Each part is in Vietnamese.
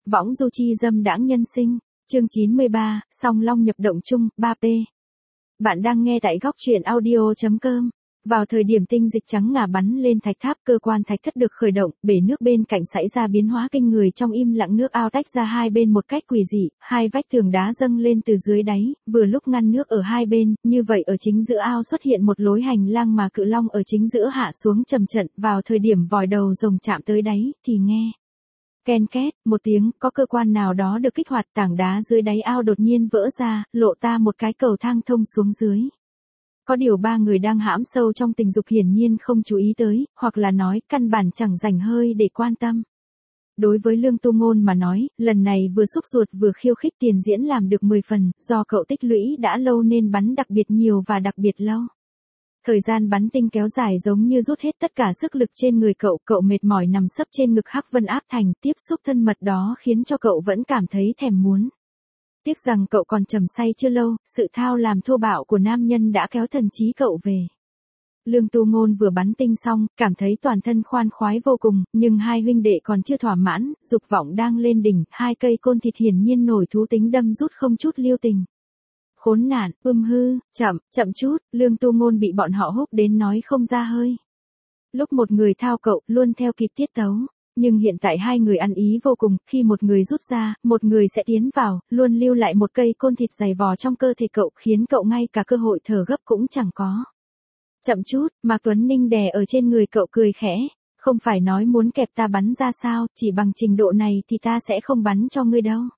Võng du chi dâm đãng nhân sinh, chương 93, song long nhập động chung, 3P. Bạn đang nghe tại góc truyện audio.com. Vào thời điểm tinh dịch trắng ngà bắn lên thạch tháp, cơ quan thạch thất được khởi động, bể nước bên cạnh xảy ra biến hóa kinh người, trong im lặng nước ao tách ra hai bên một cách quỷ dị, hai vách tường đá dâng lên từ dưới đáy, vừa lúc ngăn nước ở hai bên, như vậy ở chính giữa ao xuất hiện một lối hành lang mà cự long ở chính giữa hạ xuống trầm trận. Vào thời điểm vòi đầu rồng chạm tới đáy, thì nghe ken két một tiếng, có cơ quan nào đó được kích hoạt, tảng đá dưới đáy ao đột nhiên vỡ ra, lộ ta một cái cầu thang thông xuống dưới. Có điều ba người đang hãm sâu trong tình dục hiển nhiên không chú ý tới, hoặc là nói, căn bản chẳng dành hơi để quan tâm. Đối với Lương Tu Ngôn mà nói, lần này vừa xúc ruột vừa khiêu khích tiền diễn làm được 10 phần, do cậu tích lũy đã lâu nên bắn đặc biệt nhiều và đặc biệt lâu. Thời gian bắn tinh kéo dài giống như rút hết tất cả sức lực trên người cậu mệt mỏi nằm sấp trên ngực Hắc Vân Áp Thành, tiếp xúc thân mật đó khiến cho cậu vẫn cảm thấy thèm muốn. Tiếc rằng cậu còn trầm say chưa lâu, sự thao làm thô bạo của nam nhân đã kéo thần trí cậu về. Lương Tu Ngôn vừa bắn tinh xong, cảm thấy toàn thân khoan khoái vô cùng, nhưng hai huynh đệ còn chưa thỏa mãn, dục vọng đang lên đỉnh, hai cây côn thịt hiển nhiên nổi thú tính đâm rút không chút lưu tình. Khốn nạn, hư, chậm chút, Lương Tu Ngôn bị bọn họ húc đến nói không ra hơi. Lúc một người thao cậu, luôn theo kịp tiết tấu. Nhưng hiện tại hai người ăn ý vô cùng, khi một người rút ra, một người sẽ tiến vào, luôn lưu lại một cây côn thịt dày vò trong cơ thể cậu, khiến cậu ngay cả cơ hội thở gấp cũng chẳng có. Chậm chút, Mạc Tuấn Ninh đè ở trên người cậu cười khẽ, không phải nói muốn kẹp ta bắn ra sao, chỉ bằng trình độ này thì ta sẽ không bắn cho ngươi đâu.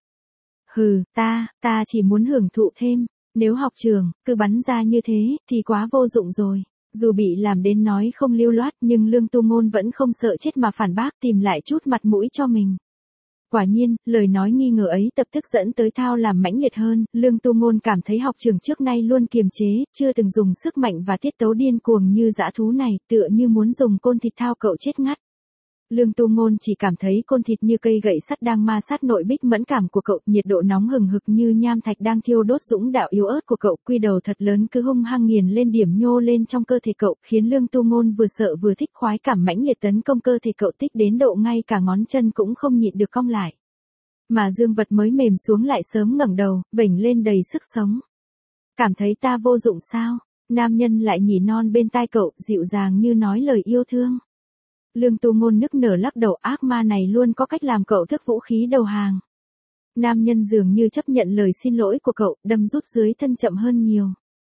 Hừ, ta chỉ muốn hưởng thụ thêm, nếu học trường, cứ bắn ra như thế, thì quá vô dụng rồi. Dù bị làm đến nói không lưu loát nhưng Lương Tu Ngôn vẫn không sợ chết mà phản bác, tìm lại chút mặt mũi cho mình. Quả nhiên, lời nói nghi ngờ ấy tập tức dẫn tới thao làm mãnh liệt hơn, Lương Tu Ngôn cảm thấy học trường trước nay luôn kiềm chế, chưa từng dùng sức mạnh và tiết tấu điên cuồng như dã thú này, tựa như muốn dùng côn thịt thao cậu chết ngắt. Lương Tu Ngôn chỉ cảm thấy côn thịt như cây gậy sắt đang ma sát nội bích mẫn cảm của cậu, nhiệt độ nóng hừng hực như nham thạch đang thiêu đốt dũng đạo yếu ớt của cậu, quy đầu thật lớn cứ hung hăng nghiền lên điểm nhô lên trong cơ thể cậu, khiến Lương Tu Ngôn vừa sợ vừa thích, khoái cảm mãnh liệt tấn công cơ thể cậu tích đến độ ngay cả ngón chân cũng không nhịn được cong lại. Mà dương vật mới mềm xuống lại sớm ngẩng đầu, vểnh lên đầy sức sống. Cảm thấy ta vô dụng sao? Nam nhân lại nhỉ non bên tai cậu, dịu dàng như nói lời yêu thương. Lương Tu Ngôn nức nở lắc đầu, ác ma này luôn có cách làm cậu thức vũ khí đầu hàng. Nam nhân dường như chấp nhận lời xin lỗi của cậu, đâm rút dưới thân chậm hơn nhiều.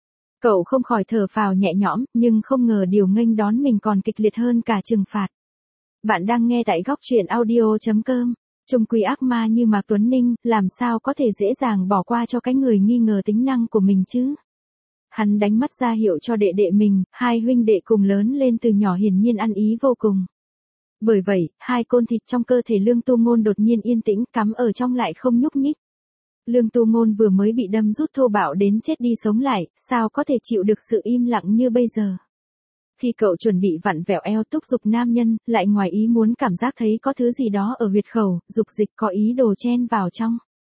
Cậu không khỏi thở phào nhẹ nhõm, nhưng không ngờ điều nghênh đón mình còn kịch liệt hơn cả trừng phạt. Bạn đang nghe tại góc truyện audio.com. Chung quy ác ma như Mạc Tuấn Ninh, làm sao có thể dễ dàng bỏ qua cho cái người nghi ngờ tính năng của mình chứ? Hắn đánh mắt ra hiệu cho đệ đệ mình, hai huynh đệ cùng lớn lên từ nhỏ hiển nhiên ăn ý vô cùng. Bởi vậy, hai côn thịt trong cơ thể Lương Tu Ngôn đột nhiên yên tĩnh, cắm ở trong lại không nhúc nhích. Lương Tu Ngôn vừa mới bị đâm rút thô bạo đến chết đi sống lại, sao có thể chịu được sự im lặng như bây giờ? Khi cậu chuẩn bị vặn vẹo eo thúc giục nam nhân, lại ngoài ý muốn cảm giác thấy có thứ gì đó ở huyệt khẩu, dục dịch có ý đồ chen vào trong.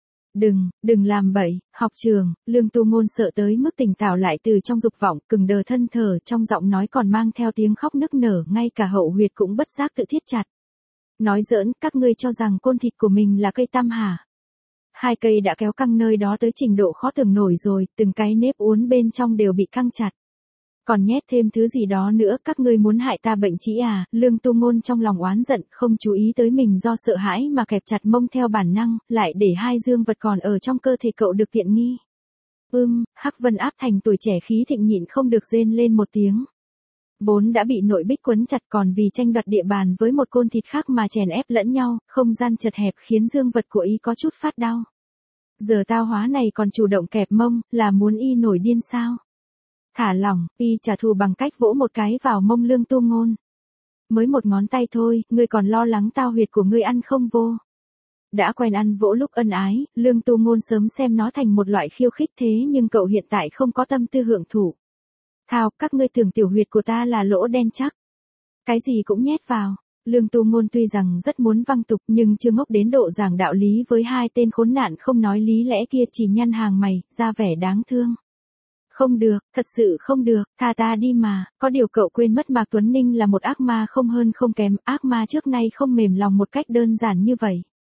Đừng làm bậy, học trường, Lương Tu Ngôn sợ tới mức tỉnh táo lại từ trong dục vọng, cứng đờ thân thờ, trong giọng nói còn mang theo tiếng khóc nức nở, ngay cả hậu huyệt cũng bất giác tự thiết chặt. Nói giỡn, các ngươi cho rằng côn thịt của mình là cây tăm hả? Hai cây đã kéo căng nơi đó tới trình độ khó tưởng nổi rồi, từng cái nếp uốn bên trong đều bị căng chặt. Còn nhét thêm thứ gì đó nữa, các ngươi muốn hại ta bệnh trĩ à? Lương Tu Ngôn trong lòng oán giận, không chú ý tới mình do sợ hãi mà kẹp chặt mông theo bản năng, lại để hai dương vật còn ở trong cơ thể cậu được tiện nghi. Hắc Vân Áp Thành tuổi trẻ khí thịnh nhịn không được rên lên một tiếng. Vốn đã bị nội bích quấn chặt, còn vì tranh đoạt địa bàn với một côn thịt khác mà chèn ép lẫn nhau, không gian chật hẹp khiến dương vật của y có chút phát đau. Giờ tao hóa này còn chủ động kẹp mông, là muốn y nổi điên sao? Thả lỏng, y trả thù bằng cách vỗ một cái vào mông Lương Tu Ngôn. Mới một ngón tay thôi, ngươi còn lo lắng tao huyệt của ngươi ăn không vô. Đã quen ăn vỗ lúc ân ái, Lương Tu Ngôn sớm xem nó thành một loại khiêu khích, thế nhưng cậu hiện tại không có tâm tư hưởng thụ. Thao, các ngươi tưởng tiểu huyệt của ta là lỗ đen chắc. Cái gì cũng nhét vào. Lương Tu Ngôn tuy rằng rất muốn văng tục nhưng chưa ngốc đến độ giảng đạo lý với hai tên khốn nạn không nói lý lẽ kia, chỉ nhăn hàng mày, ra vẻ đáng thương. Không được, thật sự không được, tha ta đi mà, có điều cậu quên mất Mạc Tuấn Ninh là một ác ma không hơn không kém, ác ma trước nay không mềm lòng một cách đơn giản như vậy.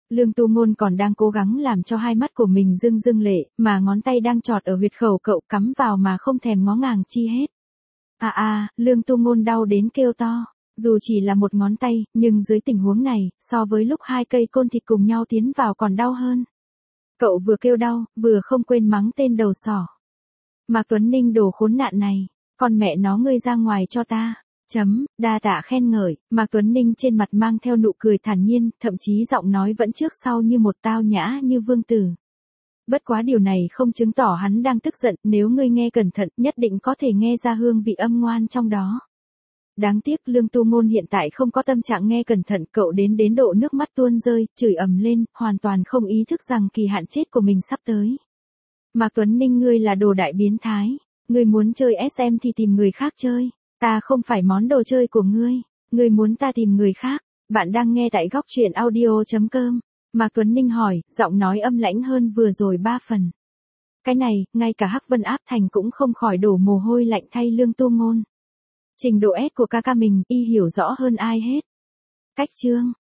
Lương Tu Ngôn còn đang cố gắng làm cho hai mắt của mình rưng rưng lệ, mà ngón tay đang chọt ở huyệt khẩu cậu cắm vào mà không thèm ngó ngàng chi hết. Lương Tu Ngôn đau đến kêu to. Dù chỉ là một ngón tay, nhưng dưới tình huống này, so với lúc hai cây côn thịt cùng nhau tiến vào còn đau hơn. Cậu vừa kêu đau, vừa không quên mắng tên đầu sỏ. Mạc Tuấn Ninh đồ khốn nạn này, con mẹ nó ngươi ra ngoài cho ta. Đa tạ khen ngợi, Mạc Tuấn Ninh trên mặt mang theo nụ cười thản nhiên, thậm chí giọng nói vẫn trước sau như một tao nhã như vương tử. Bất quá điều này không chứng tỏ hắn đang tức giận, nếu ngươi nghe cẩn thận nhất định có thể nghe ra hương vị âm ngoan trong đó. Đáng tiếc Lương Tu Ngôn hiện tại không có tâm trạng nghe cẩn thận, cậu đến độ nước mắt tuôn rơi, chửi ầm lên, hoàn toàn không ý thức rằng kỳ hạn chết của mình sắp tới. Mạc Tuấn Ninh ngươi là đồ đại biến thái, ngươi muốn chơi SM thì tìm người khác chơi, ta không phải món đồ chơi của ngươi muốn ta tìm người khác. Bạn đang nghe tại góc truyện audio.com. Mạc Tuấn Ninh hỏi, giọng nói âm lãnh hơn vừa rồi 3 phần. Cái này, ngay cả Hắc Vân Áp Thành cũng không khỏi đổ mồ hôi lạnh thay Lương Tu Ngôn. Trình độ S của ca ca mình, y hiểu rõ hơn ai hết. Cách chương.